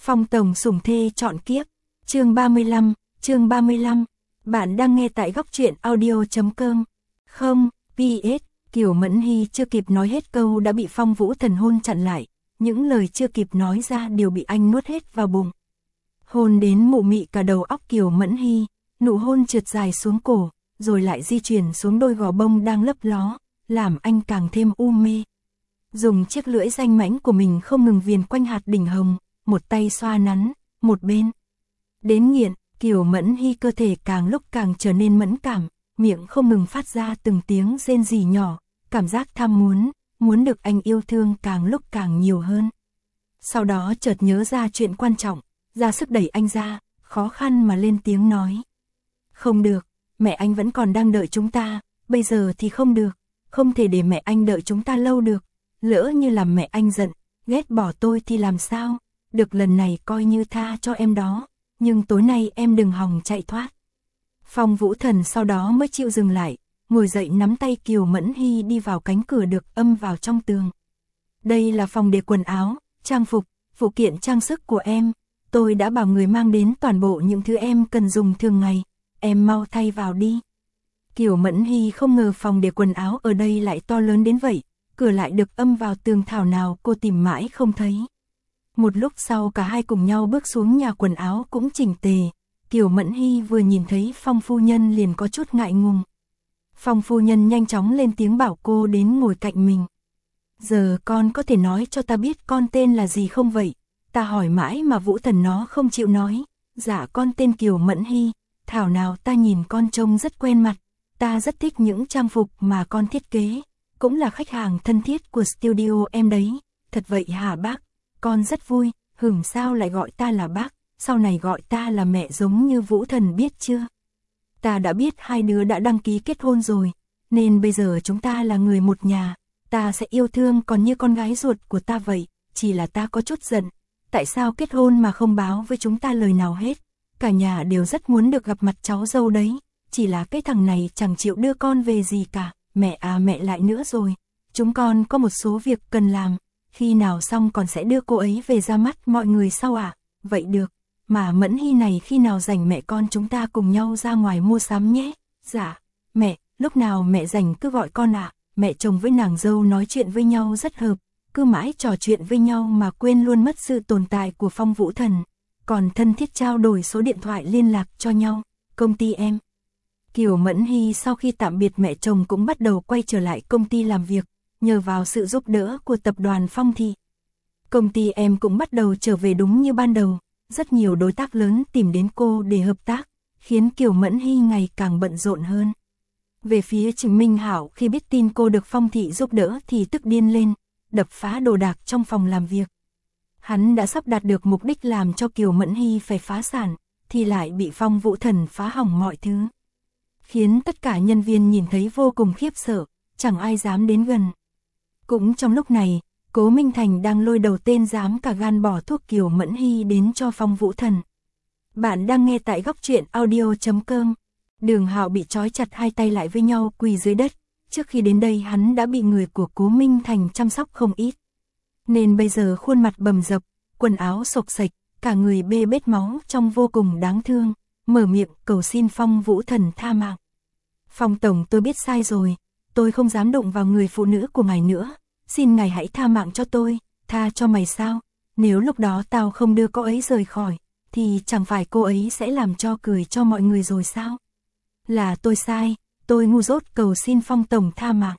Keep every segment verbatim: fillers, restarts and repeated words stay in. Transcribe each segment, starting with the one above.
Phong tổng sủng thê chọn kiếp, chương ba mươi lăm, chương ba mươi lăm. Bạn đang nghe tại góc truyện audio chấm com. Không, pê ét, Kiều Mẫn Hy chưa kịp nói hết câu đã bị Phong Vũ Thần hôn chặn lại, những lời chưa kịp nói ra đều bị anh nuốt hết vào bụng. Hôn đến mụ mị cả đầu óc Kiều Mẫn Hy, nụ hôn trượt dài xuống cổ, rồi lại di chuyển xuống đôi gò bông đang lấp ló, làm anh càng thêm u mê. Dùng chiếc lưỡi danh mãnh của mình không ngừng viền quanh hạt đỉnh hồng, một tay xoa nắn, một bên. Đến nghiện, Kiều Mẫn Hy cơ thể càng lúc càng trở nên mẫn cảm, miệng không ngừng phát ra từng tiếng rên rỉ nhỏ, cảm giác tham muốn, muốn được anh yêu thương càng lúc càng nhiều hơn. Sau đó chợt nhớ ra chuyện quan trọng, ra sức đẩy anh ra, khó khăn mà lên tiếng nói. Không được, mẹ anh vẫn còn đang đợi chúng ta, bây giờ thì không được, không thể để mẹ anh đợi chúng ta lâu được, lỡ như làm mẹ anh giận, ghét bỏ tôi thì làm sao, được lần này coi như tha cho em đó, nhưng tối nay em đừng hòng chạy thoát. Phong Vũ Thần sau đó mới chịu dừng lại, ngồi dậy nắm tay Kiều Mẫn Hy đi vào cánh cửa được âm vào trong tường. Đây là phòng để quần áo, trang phục, phụ kiện trang sức của em, tôi đã bảo người mang đến toàn bộ những thứ em cần dùng thường ngày, em mau thay vào đi. Kiều Mẫn Hy không ngờ phòng để quần áo ở đây lại to lớn đến vậy, cửa lại được âm vào tường thảo nào cô tìm mãi không thấy. Một lúc sau cả hai cùng nhau bước xuống nhà quần áo cũng chỉnh tề, Kiều Mẫn Hy vừa nhìn thấy Phong phu nhân liền có chút ngại ngùng. Phong phu nhân nhanh chóng lên tiếng bảo cô đến ngồi cạnh mình. Giờ con có thể nói cho ta biết con tên là gì không vậy? Ta hỏi mãi mà Vũ Thần nó không chịu nói. Dạ con tên Kiều Mẫn Hy, thảo nào ta nhìn con trông rất quen mặt, ta rất thích những trang phục mà con thiết kế, cũng là khách hàng thân thiết của studio em đấy. Thật vậy hả bác? Con rất vui, hửng sao lại gọi ta là bác, sau này gọi ta là mẹ giống như Vũ Thần biết chưa? Ta đã biết hai đứa đã đăng ký kết hôn rồi, nên bây giờ chúng ta là người một nhà, ta sẽ yêu thương còn như con gái ruột của ta vậy, chỉ là ta có chút giận, tại sao kết hôn mà không báo với chúng ta lời nào hết, cả nhà đều rất muốn được gặp mặt cháu dâu đấy, chỉ là cái thằng này chẳng chịu đưa con về gì cả, mẹ à mẹ lại nữa rồi, chúng con có một số việc cần làm, khi nào xong con sẽ đưa cô ấy về ra mắt mọi người sau ạ, à? Vậy được. Mà Mẫn Hy này khi nào rảnh mẹ con chúng ta cùng nhau ra ngoài mua sắm nhé. Dạ, mẹ, lúc nào mẹ rảnh cứ gọi con ạ. À. Mẹ chồng với nàng dâu nói chuyện với nhau rất hợp, cứ mãi trò chuyện với nhau mà quên luôn mất sự tồn tại của Phong Vũ Thần. Còn thân thiết trao đổi số điện thoại liên lạc cho nhau, công ty em. Kiều Mẫn Hy sau khi tạm biệt mẹ chồng cũng bắt đầu quay trở lại công ty làm việc, nhờ vào sự giúp đỡ của tập đoàn Phong Thị. Công ty em cũng bắt đầu trở về đúng như ban đầu. Rất nhiều đối tác lớn tìm đến cô để hợp tác, khiến Kiều Mẫn Hy ngày càng bận rộn hơn. Về phía Trình Minh Hảo khi biết tin cô được Phong Thị giúp đỡ thì tức điên lên, đập phá đồ đạc trong phòng làm việc. Hắn đã sắp đạt được mục đích làm cho Kiều Mẫn Hy phải phá sản, thì lại bị Phong Vũ Thần phá hỏng mọi thứ. Khiến tất cả nhân viên nhìn thấy vô cùng khiếp sợ, chẳng ai dám đến gần. Cũng trong lúc này, Cố Minh Thành đang lôi đầu tên dám cả gan bỏ thuốc Kiều Mẫn Hy đến cho Phong Vũ Thần. Bạn đang nghe tại góc truyện audio chấm com. Đường Hạo bị trói chặt hai tay lại với nhau quỳ dưới đất. Trước khi đến đây hắn đã bị người của Cố Minh Thành chăm sóc không ít. Nên bây giờ khuôn mặt bầm dập, quần áo xộc xệch, cả người bê bết máu trông vô cùng đáng thương. Mở miệng cầu xin Phong Vũ Thần tha mạng. Phong Tổng tôi biết sai rồi, tôi không dám đụng vào người phụ nữ của ngài nữa. Xin ngài hãy tha mạng cho tôi, tha cho mày sao, nếu lúc đó tao không đưa cô ấy rời khỏi, thì chẳng phải cô ấy sẽ làm cho cười cho mọi người rồi sao? Là tôi sai, tôi ngu dốt cầu xin Phong Tổng tha mạng.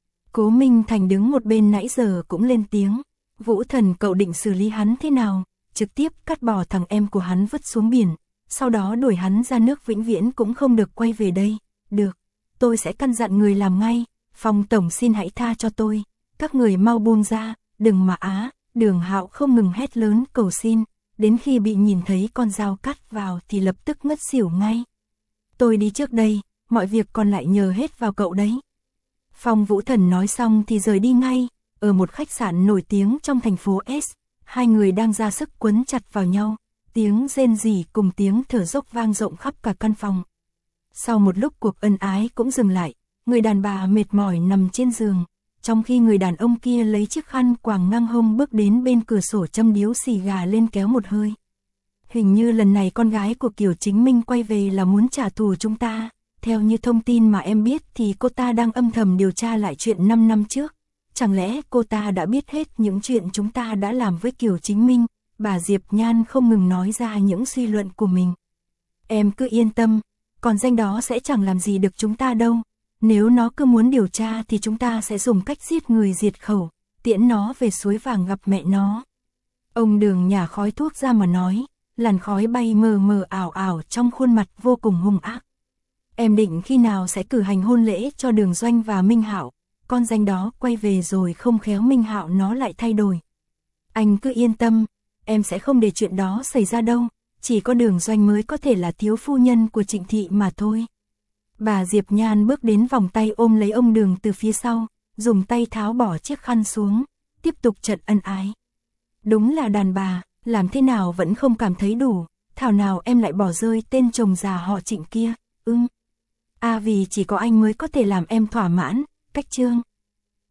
Cố Minh Thành đứng một bên nãy giờ cũng lên tiếng, Vũ Thần cậu định xử lý hắn thế nào, trực tiếp cắt bỏ thằng em của hắn vứt xuống biển, sau đó đuổi hắn ra nước vĩnh viễn cũng không được quay về đây, được, tôi sẽ căn dặn người làm ngay, Phong Tổng xin hãy tha cho tôi. Các người mau buông ra, đừng mà á, Đường Hạo không ngừng hét lớn cầu xin, đến khi bị nhìn thấy con dao cắt vào thì lập tức ngất xỉu ngay. Tôi đi trước đây, mọi việc còn lại nhờ hết vào cậu đấy. Phong Vũ Thần nói xong thì rời đi ngay, ở một khách sạn nổi tiếng trong thành phố S, hai người đang ra sức quấn chặt vào nhau, tiếng rên rỉ cùng tiếng thở dốc vang rộng khắp cả căn phòng. Sau một lúc cuộc ân ái cũng dừng lại, người đàn bà mệt mỏi nằm trên giường. trong khi người đàn ông kia lấy chiếc khăn quàng ngang hông bước đến bên cửa sổ châm điếu xì gà lên kéo một hơi. Hình như lần này con gái của Kiều Chính Minh quay về là muốn trả thù chúng ta, theo như thông tin mà em biết thì cô ta đang âm thầm điều tra lại chuyện năm năm trước. Chẳng lẽ cô ta đã biết hết những chuyện chúng ta đã làm với Kiều Chính Minh? Bà Diệp Nhan không ngừng nói ra những suy luận của mình. Em cứ yên tâm, còn danh đó sẽ chẳng làm gì được chúng ta đâu. Nếu nó cứ muốn điều tra thì chúng ta sẽ dùng cách giết người diệt khẩu, tiễn nó về suối vàng gặp mẹ nó. Ông Đường nhả khói thuốc ra mà nói, làn khói bay mờ mờ ảo ảo trong khuôn mặt vô cùng hung ác. Em định khi nào sẽ cử hành hôn lễ cho Đường Doanh và Minh Hạo, con danh đó quay về rồi không khéo Minh Hạo nó lại thay đổi. Anh cứ yên tâm, em sẽ không để chuyện đó xảy ra đâu, chỉ có Đường Doanh mới có thể là thiếu phu nhân của Trịnh Thị mà thôi. Bà Diệp Nhan bước đến vòng tay ôm lấy ông Đường từ phía sau, dùng tay tháo bỏ chiếc khăn xuống, tiếp tục trận ân ái. Đúng là đàn bà, làm thế nào vẫn không cảm thấy đủ, thảo nào em lại bỏ rơi tên chồng già họ Trịnh kia, ưng. À vì chỉ có anh mới có thể làm em thỏa mãn, cách chương.